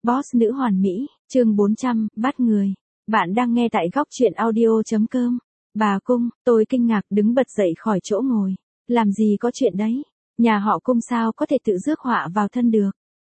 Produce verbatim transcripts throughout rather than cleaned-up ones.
Boss nữ hoàn mỹ, chương bốn trăm, bắt người. Bạn đang nghe tại góc truyện audio.com. Bà Cung, tôi kinh ngạc đứng bật dậy khỏi chỗ ngồi. Làm gì có chuyện đấy? Nhà họ Cung sao có thể tự rước họa vào thân được?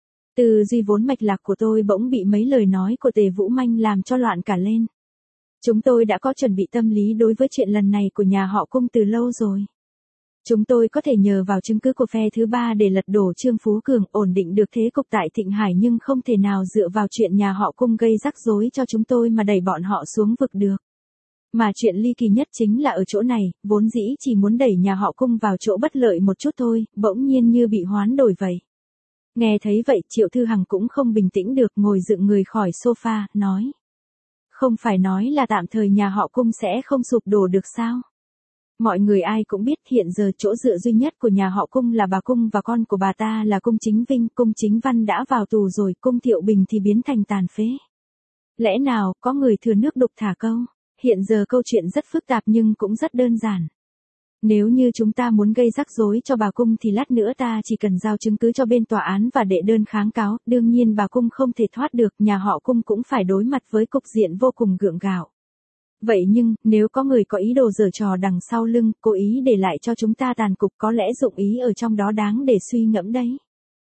Từ duy vốn mạch lạc của tôi bỗng bị mấy lời nói của Tề Vũ Manh làm cho loạn cả lên. Chúng tôi đã có chuẩn bị tâm lý đối với chuyện lần này của nhà họ Cung từ lâu rồi. Chúng tôi có thể nhờ vào chứng cứ của phe thứ ba để lật đổ Trương Phú Cường, ổn định được thế cục tại Thịnh Hải, nhưng không thể nào dựa vào chuyện nhà họ Cung gây rắc rối cho chúng tôi mà đẩy bọn họ xuống vực được. Mà chuyện ly kỳ nhất chính là ở chỗ này, vốn dĩ chỉ muốn đẩy nhà họ Cung vào chỗ bất lợi một chút thôi, bỗng nhiên như bị hoán đổi vậy. Nghe thấy vậy, Triệu Thư Hằng cũng không bình tĩnh được, ngồi dựng người khỏi sofa, nói. Không phải nói là tạm thời nhà họ Cung sẽ không sụp đổ được sao? Mọi người ai cũng biết hiện giờ chỗ dựa duy nhất của nhà họ Cung là bà Cung và con của bà ta là Cung Chính Vinh. Cung Chính Văn đã vào tù rồi, Cung Thiệu Bình thì biến thành tàn phế. Lẽ nào có người thừa nước đục thả câu? Hiện giờ câu chuyện rất phức tạp nhưng cũng rất đơn giản. Nếu như chúng ta muốn gây rắc rối cho bà Cung thì lát nữa ta chỉ cần giao chứng cứ cho bên tòa án và đệ đơn kháng cáo. Đương nhiên bà Cung không thể thoát được, nhà họ Cung cũng phải đối mặt với cục diện vô cùng gượng gạo. Vậy nhưng, nếu có người có ý đồ giở trò đằng sau lưng, cố ý để lại cho chúng ta tàn cục, có lẽ dụng ý ở trong đó đáng để suy ngẫm đấy.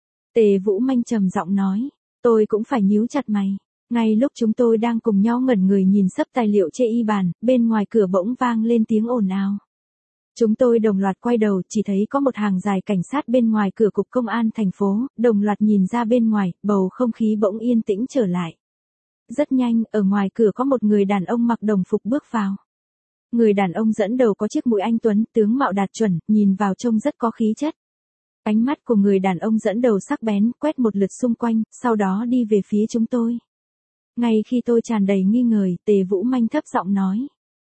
Tề Vũ Manh trầm giọng nói, tôi cũng phải nhíu chặt mày. Ngay lúc chúng tôi đang cùng nhau ngẩn người nhìn sấp tài liệu chê y bàn, bên ngoài cửa bỗng vang lên tiếng ồn ào. Chúng tôi đồng loạt quay đầu, chỉ thấy có một hàng dài cảnh sát bên ngoài cửa cục công an thành phố, đồng loạt nhìn ra bên ngoài, bầu không khí bỗng yên tĩnh trở lại. Rất nhanh, ở ngoài cửa có một người đàn ông mặc đồng phục bước vào. Người đàn ông dẫn đầu có chiếc mũi anh tuấn, tướng mạo đạt chuẩn, nhìn vào trông rất có khí chất. Ánh mắt của người đàn ông dẫn đầu sắc bén, quét một lượt xung quanh, sau đó đi về phía chúng tôi. Ngay khi tôi tràn đầy nghi ngờ, Tề Vũ Manh thấp giọng nói.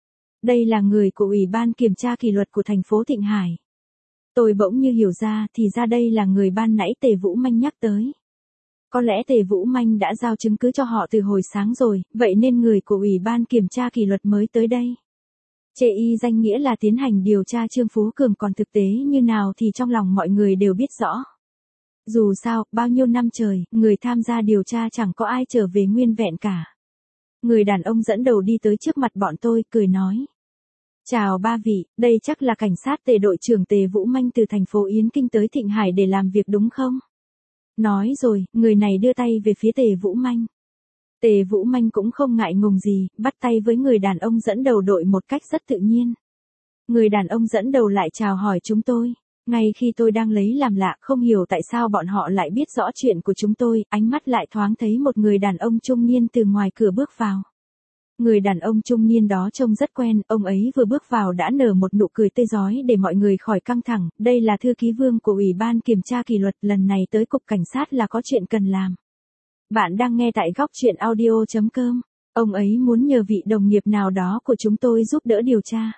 Đây là người của Ủy ban Kiểm tra Kỷ luật của thành phố Thịnh Hải. Tôi bỗng như hiểu ra, thì ra đây là người ban nãy Tề Vũ Manh nhắc tới. Có lẽ Tề Vũ Manh đã giao chứng cứ cho họ từ hồi sáng rồi, vậy nên người của Ủy ban Kiểm tra Kỷ luật mới tới đây. Chê y danh nghĩa là tiến hành điều tra Trương Phú Cường, còn thực tế như nào thì trong lòng mọi người đều biết rõ. Dù sao, bao nhiêu năm trời, người tham gia điều tra chẳng có ai trở về nguyên vẹn cả. Người đàn ông dẫn đầu đi tới trước mặt bọn tôi, cười nói. Chào ba vị, đây chắc là cảnh sát Tề đội trưởng Tề Vũ Manh từ thành phố Yến Kinh tới Thịnh Hải để làm việc đúng không? Nói rồi, người này đưa tay về phía Tề Vũ Manh. Tề Vũ Manh cũng không ngại ngùng gì, bắt tay với người đàn ông dẫn đầu đội một cách rất tự nhiên. Người đàn ông dẫn đầu lại chào hỏi chúng tôi. Ngay khi tôi đang lấy làm lạ, không hiểu tại sao bọn họ lại biết rõ chuyện của chúng tôi, ánh mắt lại thoáng thấy một người đàn ông trung niên từ ngoài cửa bước vào. Người đàn ông trung niên đó trông rất quen, ông ấy vừa bước vào đã nở một nụ cười tươi rói để mọi người khỏi căng thẳng. Đây là thư ký Vương của Ủy ban Kiểm tra Kỷ luật, lần này tới cục cảnh sát là có chuyện cần làm. Bạn đang nghe tại góc truyện audio.com. Ông ấy muốn nhờ vị đồng nghiệp nào đó của chúng tôi giúp đỡ điều tra.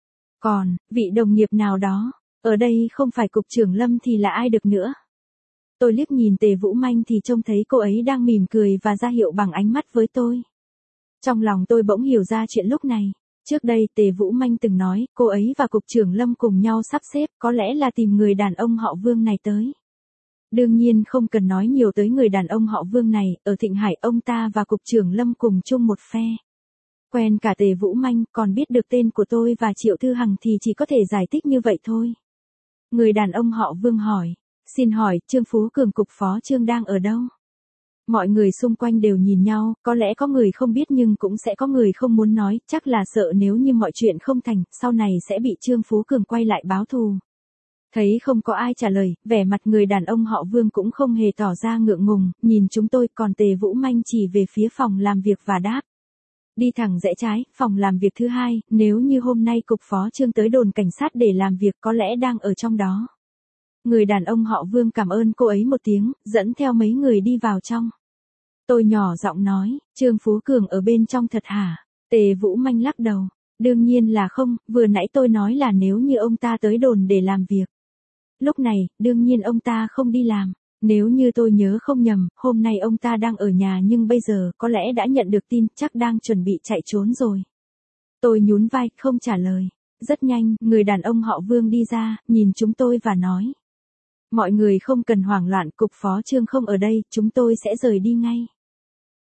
Còn, vị đồng nghiệp nào đó, ở đây không phải cục trưởng Lâm thì là ai được nữa. Tôi liếc nhìn Tề Vũ Manh thì trông thấy cô ấy đang mỉm cười và ra hiệu bằng ánh mắt với tôi. Trong lòng tôi bỗng hiểu ra chuyện lúc này. Trước đây Tề Vũ Manh từng nói, cô ấy và cục trưởng Lâm cùng nhau sắp xếp, có lẽ là tìm người đàn ông họ Vương này tới. Đương nhiên không cần nói nhiều tới người đàn ông họ Vương này, ở Thịnh Hải ông ta và cục trưởng Lâm cùng chung một phe. Quen cả Tề Vũ Manh, còn biết được tên của tôi và Triệu Thư Hằng thì chỉ có thể giải thích như vậy thôi. Người đàn ông họ Vương hỏi, xin hỏi, Trương Phú Cường cục phó Trương đang ở đâu? Mọi người xung quanh đều nhìn nhau, có lẽ có người không biết nhưng cũng sẽ có người không muốn nói, chắc là sợ nếu như mọi chuyện không thành, sau này sẽ bị Trương Phú Cường quay lại báo thù. Thấy không có ai trả lời, vẻ mặt người đàn ông họ Vương cũng không hề tỏ ra ngượng ngùng, nhìn chúng tôi, còn Tề Vũ Manh chỉ về phía phòng làm việc và đáp. Đi thẳng rẽ trái, phòng làm việc thứ hai, nếu như hôm nay cục phó Trương tới đồn cảnh sát để làm việc có lẽ đang ở trong đó. Người đàn ông họ Vương cảm ơn cô ấy một tiếng, dẫn theo mấy người đi vào trong. Tôi nhỏ giọng nói, Trương Phú Cường ở bên trong thật hả? Tề Vũ Manh lắc đầu. Đương nhiên là không, vừa nãy tôi nói là nếu như ông ta tới đồn để làm việc. Lúc này, đương nhiên ông ta không đi làm. Nếu như tôi nhớ không nhầm, hôm nay ông ta đang ở nhà nhưng bây giờ có lẽ đã nhận được tin, chắc đang chuẩn bị chạy trốn rồi. Tôi nhún vai, không trả lời. Rất nhanh, người đàn ông họ Vương đi ra, nhìn chúng tôi và nói. Mọi người không cần hoảng loạn, cục phó Trương không ở đây, chúng tôi sẽ rời đi ngay.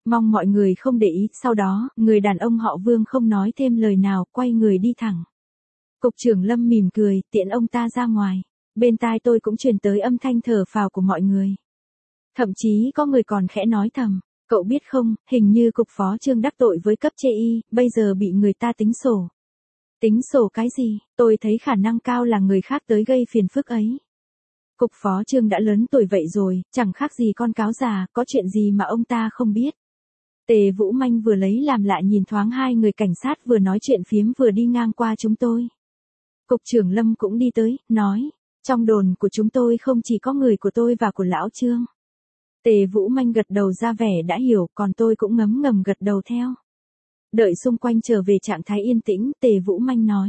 Mong mọi người không để ý, sau đó, người đàn ông họ Vương không nói thêm lời nào, quay người đi thẳng. Cục trưởng Lâm mỉm cười, tiễn ông ta ra ngoài. Bên tai tôi cũng truyền tới âm thanh thở phào của mọi người. Thậm chí có người còn khẽ nói thầm, cậu biết không, hình như cục phó Trương đắc tội với cấp chê y, bây giờ bị người ta tính sổ. Tính sổ cái gì, tôi thấy khả năng cao là người khác tới gây phiền phức ấy. Cục phó Trương đã lớn tuổi vậy rồi, chẳng khác gì con cáo già, có chuyện gì mà ông ta không biết. Tề Vũ Manh vừa lấy làm lạ nhìn thoáng hai người cảnh sát vừa nói chuyện phiếm vừa đi ngang qua chúng tôi. Cục trưởng Lâm cũng đi tới, nói, trong đồn của chúng tôi không chỉ có người của tôi và của lão Trương. Tề Vũ Manh gật đầu ra vẻ đã hiểu, còn tôi cũng ngấm ngầm gật đầu theo. Đợi xung quanh trở về trạng thái yên tĩnh, Tề Vũ Manh nói.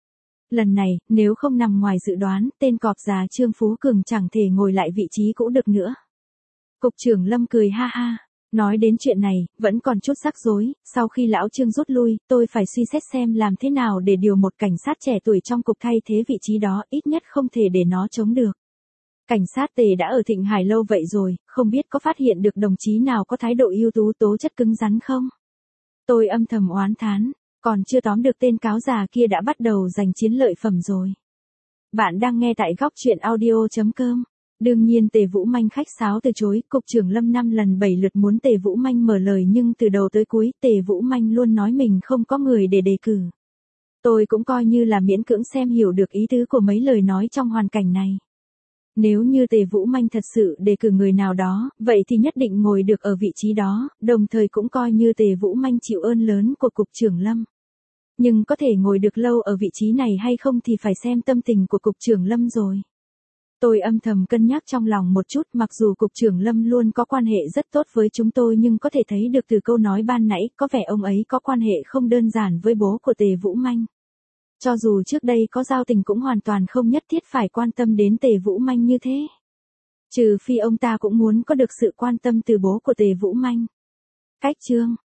Lần này, nếu không nằm ngoài dự đoán, tên cọp già Trương Phú Cường chẳng thể ngồi lại vị trí cũ được nữa. Cục trưởng Lâm cười ha ha. Nói đến chuyện này, vẫn còn chút rắc rối, sau khi lão Trương rút lui, tôi phải suy xét xem làm thế nào để điều một cảnh sát trẻ tuổi trong cục thay thế vị trí đó, ít nhất không thể để nó chống được. Cảnh sát Tề đã ở Thịnh Hải lâu vậy rồi, không biết có phát hiện được đồng chí nào có thái độ ưu tú tố chất cứng rắn không? Tôi âm thầm oán thán, còn chưa tóm được tên cáo già kia đã bắt đầu giành chiến lợi phẩm rồi. Bạn đang nghe tại góc truyện audio chấm com. Đương nhiên Tề Vũ Manh khách sáo từ chối, cục trưởng Lâm năm lần bảy lượt muốn Tề Vũ Manh mở lời nhưng từ đầu tới cuối Tề Vũ Manh luôn nói mình không có người để đề cử. Tôi cũng coi như là miễn cưỡng xem hiểu được ý tứ của mấy lời nói trong hoàn cảnh này. Nếu như Tề Vũ Manh thật sự đề cử người nào đó, vậy thì nhất định ngồi được ở vị trí đó, đồng thời cũng coi như Tề Vũ Manh chịu ơn lớn của cục trưởng Lâm. Nhưng có thể ngồi được lâu ở vị trí này hay không thì phải xem tâm tình của cục trưởng Lâm rồi. Tôi âm thầm cân nhắc trong lòng một chút, mặc dù cục trưởng Lâm luôn có quan hệ rất tốt với chúng tôi nhưng có thể thấy được từ câu nói ban nãy, có vẻ ông ấy có quan hệ không đơn giản với bố của Tề Vũ Manh. Cho dù trước đây có giao tình cũng hoàn toàn không nhất thiết phải quan tâm đến Tề Vũ Manh như thế. Trừ phi ông ta cũng muốn có được sự quan tâm từ bố của Tề Vũ Manh. Cách chương